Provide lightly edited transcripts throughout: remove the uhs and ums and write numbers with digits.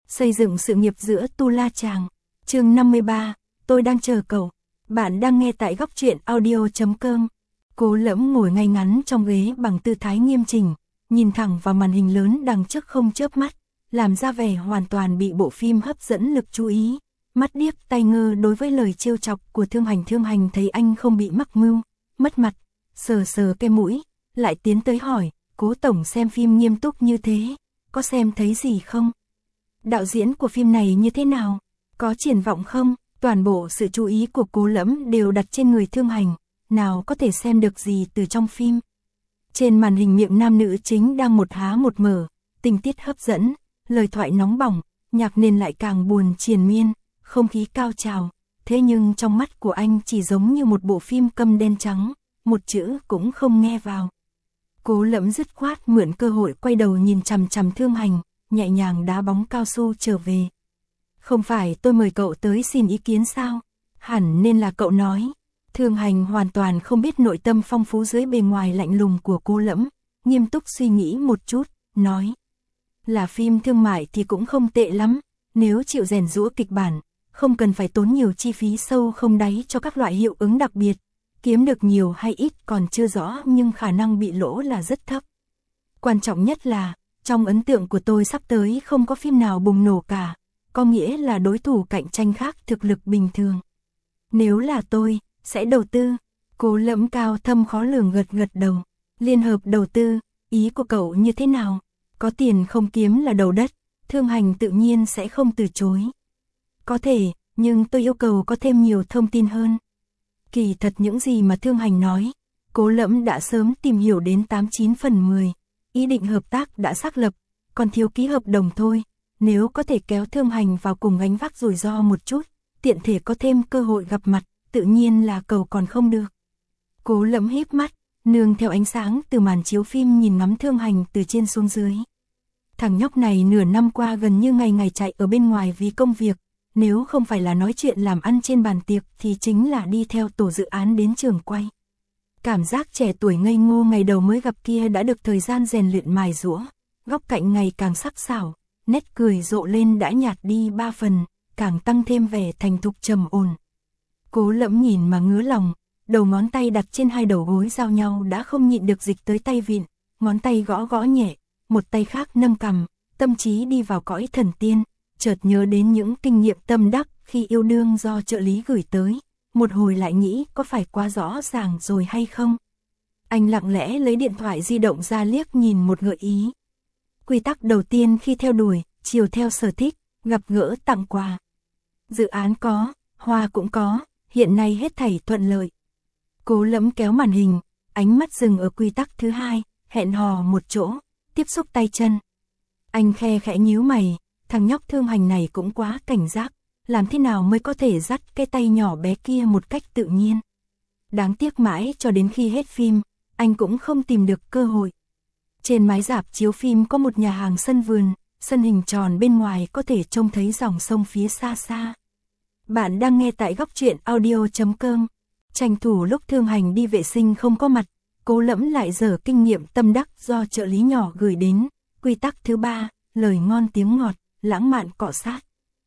Xây dựng sự nghiệp giữa Tu La Chàng. Chương 53, tôi đang chờ cậu. Bạn đang nghe tại góc truyện audio.com. Cố Lẫm ngồi ngay ngắn trong ghế bằng tư thái nghiêm chỉnh, nhìn thẳng vào màn hình lớn đằng trước không chớp mắt, làm ra vẻ hoàn toàn bị bộ phim hấp dẫn lực chú ý. Mắt điếc tai ngơ đối với lời trêu chọc của Thương Hành. Thương Hành thấy anh không bị mắc mưu, mất mặt, sờ sờ cái mũi, lại tiến tới hỏi, Cố tổng xem phim nghiêm túc như thế, có xem thấy gì không? Đạo diễn của phim này như thế nào? Có triển vọng không? Toàn bộ sự chú ý của Cố Lẫm đều đặt trên người Thương Hành, nào có thể xem được gì từ trong phim. Trên màn hình miệng nam nữ chính đang một há một mở, tình tiết hấp dẫn, lời thoại nóng bỏng, nhạc nền lại càng buồn triền miên, không khí cao trào, thế nhưng trong mắt của anh chỉ giống như một bộ phim câm đen trắng, một chữ cũng không nghe vào. Cố Lẫm dứt khoát mượn cơ hội quay đầu nhìn chằm chằm Thương Hành, nhẹ nhàng đá bóng cao su trở về. Không phải tôi mời cậu tới xin ý kiến sao? Hẳn nên là cậu nói. Thương Hành hoàn toàn không biết nội tâm phong phú dưới bề ngoài lạnh lùng của Cố Lẫm, nghiêm túc suy nghĩ một chút, nói. Là phim thương mại thì cũng không tệ lắm, nếu chịu rèn giũa kịch bản, không cần phải tốn nhiều chi phí sâu không đáy cho các loại hiệu ứng đặc biệt, kiếm được nhiều hay ít còn chưa rõ nhưng khả năng bị lỗ là rất thấp. Quan trọng nhất là, trong ấn tượng của tôi sắp tới không có phim nào bùng nổ cả, có nghĩa là đối thủ cạnh tranh khác thực lực bình thường. Nếu là tôi, sẽ đầu tư. Cố Lẫm cao thâm khó lường gật đầu. Liên hợp đầu tư, ý của cậu như thế nào? Có tiền không kiếm là đầu đất, Thương Hành tự nhiên sẽ không từ chối. Có thể, nhưng tôi yêu cầu có thêm nhiều thông tin hơn. Kỳ thật những gì mà Thương Hành nói, Cố Lẫm đã sớm tìm hiểu đến 89 phần 10. Ý định hợp tác đã xác lập, còn thiếu ký hợp đồng thôi. Nếu có thể kéo Thương Hành vào cùng gánh vác rủi ro một chút, tiện thể có thêm cơ hội gặp mặt, tự nhiên là cầu còn không được. Cố Lẫm híp mắt, nương theo ánh sáng từ màn chiếu phim nhìn ngắm Thương Hành từ trên xuống dưới. Thằng nhóc này nửa năm qua gần như ngày ngày chạy ở bên ngoài vì công việc, nếu không phải là nói chuyện làm ăn trên bàn tiệc thì chính là đi theo tổ dự án đến trường quay. Cảm giác trẻ tuổi ngây ngô ngày đầu mới gặp kia đã được thời gian rèn luyện mài giũa, góc cạnh ngày càng sắc sảo, nét cười rộ lên đã nhạt đi 3 phần, càng tăng thêm vẻ thành thục trầm ổn. Cố Lẫm nhìn mà ngứa lòng, đầu ngón tay đặt trên hai đầu gối giao nhau đã không nhịn được dịch tới tay vịn, ngón tay gõ gõ nhẹ, một tay khác nâng cằm, tâm trí đi vào cõi thần tiên, chợt nhớ đến những kinh nghiệm tâm đắc khi yêu đương do trợ lý gửi tới, một hồi lại nghĩ có phải quá rõ ràng rồi hay không. Anh lặng lẽ lấy điện thoại di động ra liếc nhìn một gợi ý. Quy tắc đầu tiên khi theo đuổi, chiều theo sở thích, gặp gỡ tặng quà. Dự án có, hoa cũng có, hiện nay hết thảy thuận lợi. Cố Lẫm kéo màn hình, ánh mắt dừng ở quy tắc thứ hai, hẹn hò một chỗ, tiếp xúc tay chân. Anh khe khẽ nhíu mày, thằng nhóc Thương Hành này cũng quá cảnh giác, làm thế nào mới có thể dắt cái tay nhỏ bé kia một cách tự nhiên. Đáng tiếc mãi cho đến khi hết phim, anh cũng không tìm được cơ hội. Trên mái rạp chiếu phim có một nhà hàng sân vườn, sân hình tròn bên ngoài có thể trông thấy dòng sông phía xa xa. Bạn đang nghe tại góc truyện audio.com. Tranh thủ lúc Thương Hành đi vệ sinh không có mặt, Cố Lẫm lại dở kinh nghiệm tâm đắc do trợ lý nhỏ gửi đến. Quy tắc thứ 3, lời ngon tiếng ngọt, lãng mạn cọ sát.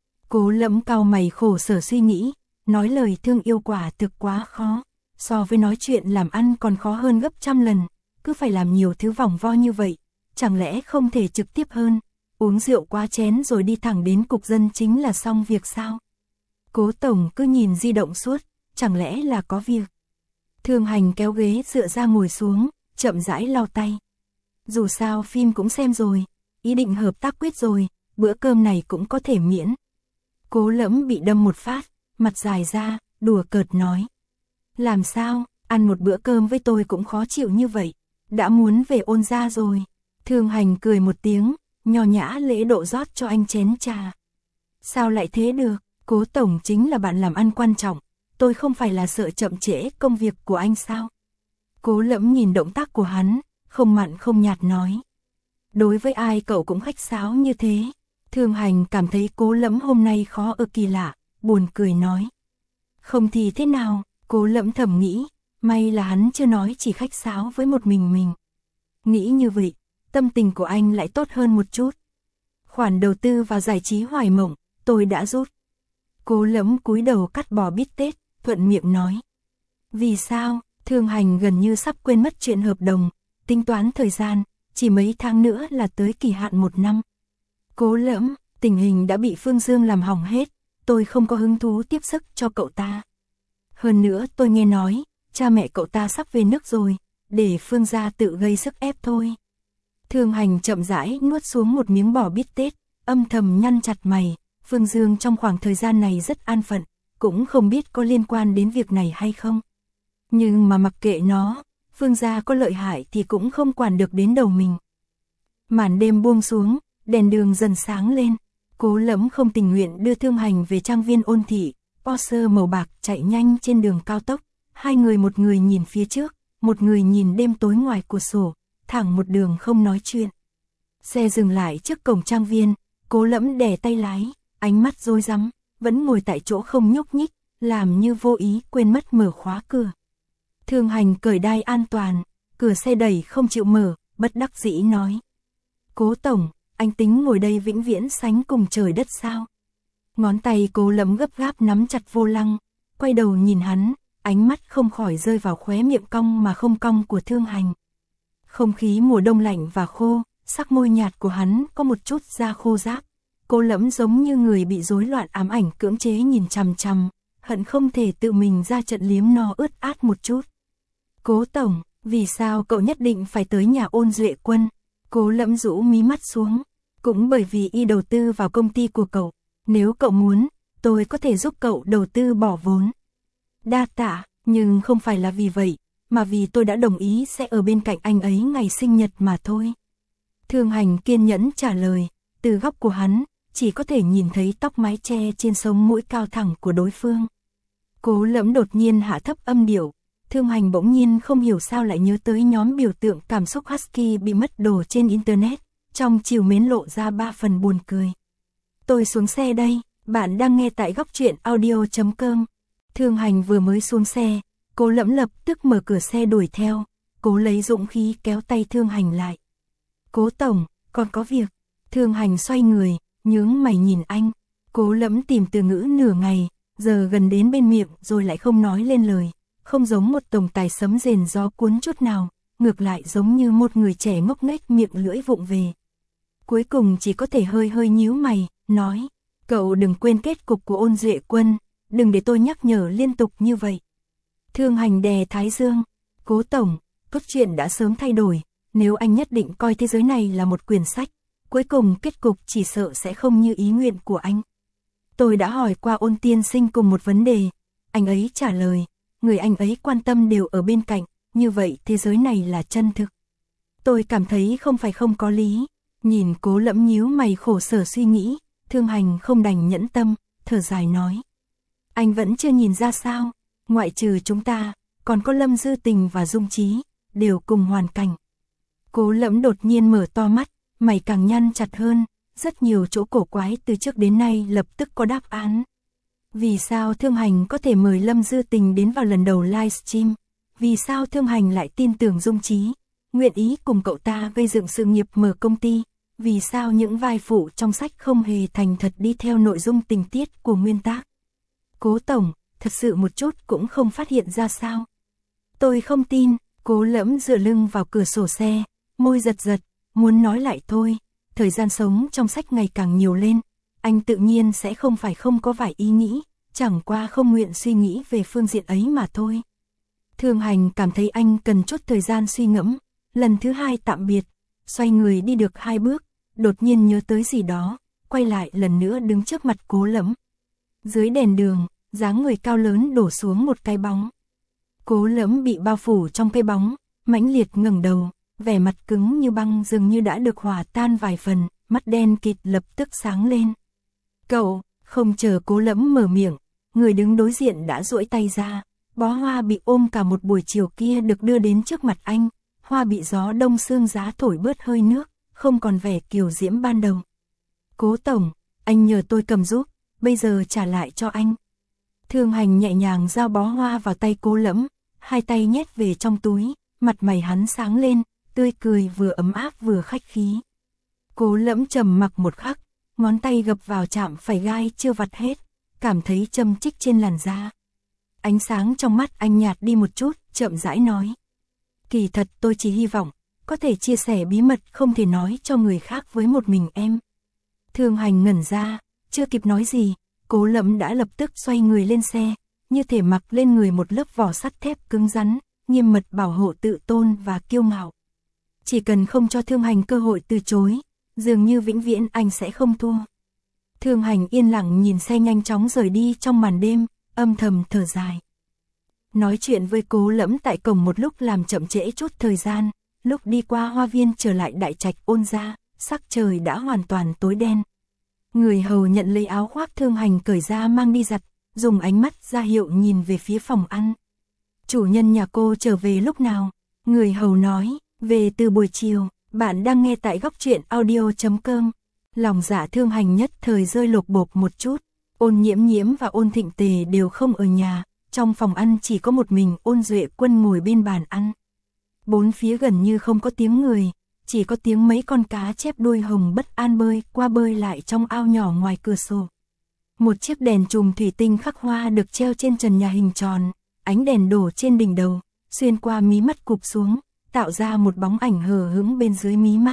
Cố Lẫm cau mày khổ sở suy nghĩ, nói lời thương yêu quả thực quá khó, so với nói chuyện làm ăn còn khó hơn gấp trăm lần, cứ phải làm nhiều thứ vòng vo như vậy, chẳng lẽ không thể trực tiếp hơn, uống rượu quá chén rồi đi thẳng đến cục dân chính là xong việc sao? Cố tổng cứ nhìn di động suốt, chẳng lẽ là có việc? Thương Hành kéo ghế dựa ra ngồi xuống, chậm rãi lau tay. Dù sao phim cũng xem rồi, ý định hợp tác quyết rồi, bữa cơm này cũng có thể miễn. Cố Lẫm bị đâm một phát, mặt dài ra, đùa cợt nói. Làm sao, ăn một bữa cơm với tôi cũng khó chịu như vậy, đã muốn về ôn gia rồi. Thương Hành cười một tiếng, nho nhã lễ độ rót cho anh chén trà. Sao lại thế được, Cố tổng chính là bạn làm ăn quan trọng, tôi không phải là sợ chậm trễ công việc của anh sao? Cố Lẫm nhìn động tác của hắn, không mặn không nhạt nói. Đối với ai cậu cũng khách sáo như thế. Thương Hành cảm thấy Cố Lẫm hôm nay khó ở kỳ lạ, buồn cười nói. Không thì thế nào, Cố Lẫm thầm nghĩ, may là hắn chưa nói chỉ khách sáo với một mình. Nghĩ như vậy, tâm tình của anh lại tốt hơn một chút. Khoản đầu tư vào giải trí Hoài Mộng, tôi đã rút. Cố Lẫm cúi đầu cắt bò bít tết, thuận miệng nói. Vì sao? Thương Hành gần như sắp quên mất chuyện hợp đồng, tính toán thời gian, chỉ mấy tháng nữa là tới kỳ hạn 1 năm. Cố Lẫm, tình hình đã bị Phương Dương làm hỏng hết, tôi không có hứng thú tiếp sức cho cậu ta. Hơn nữa tôi nghe nói, cha mẹ cậu ta sắp về nước rồi, để Phương gia tự gây sức ép thôi. Thương Hành chậm rãi nuốt xuống một miếng bò bít tết, âm thầm nhăn chặt mày, Phương Dương trong khoảng thời gian này rất an phận, cũng không biết có liên quan đến việc này hay không. Nhưng mà mặc kệ nó, Phương gia có lợi hại thì cũng không quản được đến đầu mình. Màn đêm buông xuống, đèn đường dần sáng lên, Cố Lẫm không tình nguyện đưa Thương Hành về trang viên Ôn Thị, Porsche màu bạc chạy nhanh trên đường cao tốc, hai người một người nhìn phía trước, một người nhìn đêm tối ngoài cửa sổ, thẳng một đường không nói chuyện. Xe dừng lại trước cổng trang viên, Cố Lẫm đè tay lái, ánh mắt rối rắm, vẫn ngồi tại chỗ không nhúc nhích, làm như vô ý quên mất mở khóa cửa. Thương Hành cởi đai an toàn, cửa xe đẩy không chịu mở, bất đắc dĩ nói. Cố tổng, anh tính ngồi đây vĩnh viễn sánh cùng trời đất sao? Ngón tay Cố Lẫm gấp gáp nắm chặt vô lăng, quay đầu nhìn hắn, ánh mắt không khỏi rơi vào khóe miệng cong mà không cong của Thương Hành. Không khí mùa đông lạnh và khô, sắc môi nhạt của hắn có một chút da khô ráp. Cố Lẫm giống như người bị rối loạn ám ảnh cưỡng chế nhìn chằm chằm, hận không thể tự mình ra trận liếm no ướt át một chút. Cố tổng, vì sao cậu nhất định phải tới nhà Ôn Duệ Quân? Cố Lẫm rũ mí mắt xuống. Cũng bởi vì y đầu tư vào công ty của cậu, nếu cậu muốn, tôi có thể giúp cậu đầu tư bỏ vốn. Đa tạ, nhưng không phải là vì vậy, mà vì tôi đã đồng ý sẽ ở bên cạnh anh ấy ngày sinh nhật mà thôi. Thương Hành kiên nhẫn trả lời, từ góc của hắn, chỉ có thể nhìn thấy tóc mái che trên sống mũi cao thẳng của đối phương. Cố Lẫm đột nhiên hạ thấp âm điệu, Thương Hành bỗng nhiên không hiểu sao lại nhớ tới nhóm biểu tượng cảm xúc Husky bị mất đồ trên Internet, trong chiều mến lộ ra 3 phần buồn cười. Tôi xuống xe đây, bạn đang nghe tại góc truyện audio.com. Thương Hành vừa mới xuống xe, Cố Lẫm lập tức mở cửa xe đuổi theo, Cố lấy dũng khí kéo tay Thương Hành lại. Cố tổng, còn có việc. Thương Hành xoay người, nhướng mày nhìn anh. Cố Lẫm tìm từ ngữ nửa ngày, giờ gần đến bên miệng rồi lại không nói lên lời, không giống một tổng tài sấm rền gió cuốn chút nào, ngược lại giống như một người trẻ ngốc nghếch miệng lưỡi vụng về. Cuối cùng chỉ có thể hơi hơi nhíu mày, nói, cậu đừng quên kết cục của Ôn Duệ Quân, đừng để tôi nhắc nhở liên tục như vậy. Thương Hành đè thái dương, Cố tổng, cốt truyện đã sớm thay đổi, nếu anh nhất định coi thế giới này là một quyển sách, cuối cùng kết cục chỉ sợ sẽ không như ý nguyện của anh. Tôi đã hỏi qua Ôn tiên sinh cùng một vấn đề, anh ấy trả lời, người anh ấy quan tâm đều ở bên cạnh, như vậy thế giới này là chân thực. Tôi cảm thấy không phải không có lý. Nhìn Cố Lẫm nhíu mày khổ sở suy nghĩ, Thương Hành không đành nhẫn tâm, thở dài nói. Anh vẫn chưa nhìn ra sao, ngoại trừ chúng ta, còn có Lâm Dư Tình và Dung Trí, đều cùng hoàn cảnh. Cố Lẫm đột nhiên mở to mắt, mày càng nhăn chặt hơn, rất nhiều chỗ cổ quái từ trước đến nay lập tức có đáp án. Vì sao Thương Hành có thể mời Lâm Dư Tình đến vào lần đầu livestream? Vì sao Thương Hành lại tin tưởng Dung Trí, nguyện ý cùng cậu ta gây dựng sự nghiệp mở công ty? Vì sao những vai phụ trong sách không hề thành thật đi theo nội dung tình tiết của nguyên tác? Cố tổng, thật sự một chút cũng không phát hiện ra sao? Tôi không tin. Cố Lẫm dựa lưng vào cửa sổ xe, môi giật giật, muốn nói lại thôi. Thời gian sống trong sách ngày càng nhiều lên, anh tự nhiên sẽ không phải không có vài ý nghĩ, chẳng qua không nguyện suy nghĩ về phương diện ấy mà thôi. Thương Hành cảm thấy anh cần chút thời gian suy ngẫm, lần thứ hai tạm biệt, xoay người đi được 2 bước, đột nhiên nhớ tới gì đó, quay lại lần nữa đứng trước mặt Cố Lẫm. Dưới đèn đường, dáng người cao lớn đổ xuống một cái bóng. Cố Lẫm bị bao phủ trong cái bóng, mãnh liệt ngẩng đầu, vẻ mặt cứng như băng dường như đã được hòa tan vài phần, mắt đen kịt lập tức sáng lên. Cậu, không chờ Cố Lẫm mở miệng, người đứng đối diện đã duỗi tay ra, bó hoa bị ôm cả một buổi chiều kia được đưa đến trước mặt anh, hoa bị gió đông sương giá thổi bớt hơi nước, không còn vẻ kiều diễm ban đầu. Cố tổng, anh nhờ tôi cầm giúp, bây giờ trả lại cho anh. Thương Hành nhẹ nhàng giao bó hoa vào tay Cố Lẫm, hai tay nhét về trong túi, mặt mày hắn sáng lên, tươi cười vừa ấm áp vừa khách khí. Cố Lẫm trầm mặc một khắc, ngón tay gập vào chạm phải gai chưa vặt hết, cảm thấy châm chích trên làn da. Ánh sáng trong mắt anh nhạt đi một chút, chậm rãi nói. Kỳ thật tôi chỉ hy vọng, có thể chia sẻ bí mật không thể nói cho người khác với một mình em. Thương Hành ngẩn ra, chưa kịp nói gì, Cố Lẫm đã lập tức xoay người lên xe, như thể mặc lên người một lớp vỏ sắt thép cứng rắn, nghiêm mật bảo hộ tự tôn và kiêu ngạo. Chỉ cần không cho Thương Hành cơ hội từ chối, dường như vĩnh viễn anh sẽ không thua. Thương Hành yên lặng nhìn xe nhanh chóng rời đi trong màn đêm, âm thầm thở dài. Nói chuyện với Cố Lẫm tại cổng một lúc làm chậm trễ chút thời gian, lúc đi qua hoa viên trở lại đại trạch Ôn gia, sắc trời đã hoàn toàn tối đen. Người hầu nhận lấy áo khoác Thương Hành cởi ra mang đi giặt, dùng ánh mắt ra hiệu nhìn về phía phòng ăn. Chủ nhân nhà cô trở về lúc nào? Người hầu nói, về từ buổi chiều. Bạn đang nghe tại góc truyện audio.com. Lòng dạ Thương Hành nhất thời rơi lột bột một chút. Ôn Nhiễm Nhiễm và Ôn Thịnh Tề đều không ở nhà, trong phòng ăn chỉ có một mình Ôn Duệ Quân ngồi bên bàn ăn. Bốn phía gần như không có tiếng người, chỉ có tiếng mấy con cá chép đuôi hồng bất an bơi qua bơi lại trong ao nhỏ ngoài cửa sổ. Một chiếc đèn chùm thủy tinh khắc hoa được treo trên trần nhà hình tròn, ánh đèn đổ trên đỉnh đầu, xuyên qua mí mắt cụp xuống, tạo ra một bóng ảnh hờ hững bên dưới mí mắt.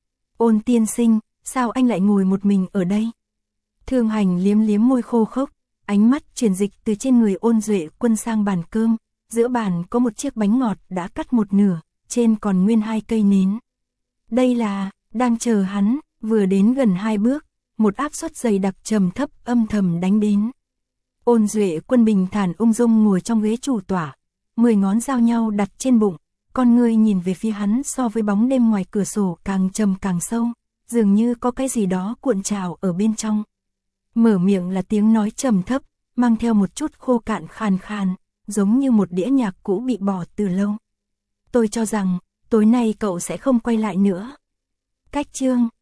Ôn tiên sinh, sao anh lại ngồi một mình ở đây? Thương Hành liếm liếm môi khô khốc, ánh mắt chuyển dịch từ trên người Ôn Duệ Quân sang bàn cơm, giữa bàn có một chiếc bánh ngọt đã cắt một nửa, trên còn nguyên 2 cây nến. Đây là, đang chờ hắn, vừa đến gần 2 bước, một áp suất dày đặc trầm thấp âm thầm đánh đến. Ôn Duệ Quân bình thản ung dung ngồi trong ghế chủ tọa, 10 ngón giao nhau đặt trên bụng, con ngươi nhìn về phía hắn so với bóng đêm ngoài cửa sổ càng trầm càng sâu, dường như có cái gì đó cuộn trào ở bên trong. Mở miệng là tiếng nói trầm thấp, mang theo một chút khô cạn khàn khàn, giống như một đĩa nhạc cũ bị bỏ từ lâu. Tôi cho rằng, tối nay cậu sẽ không quay lại nữa. Cách chương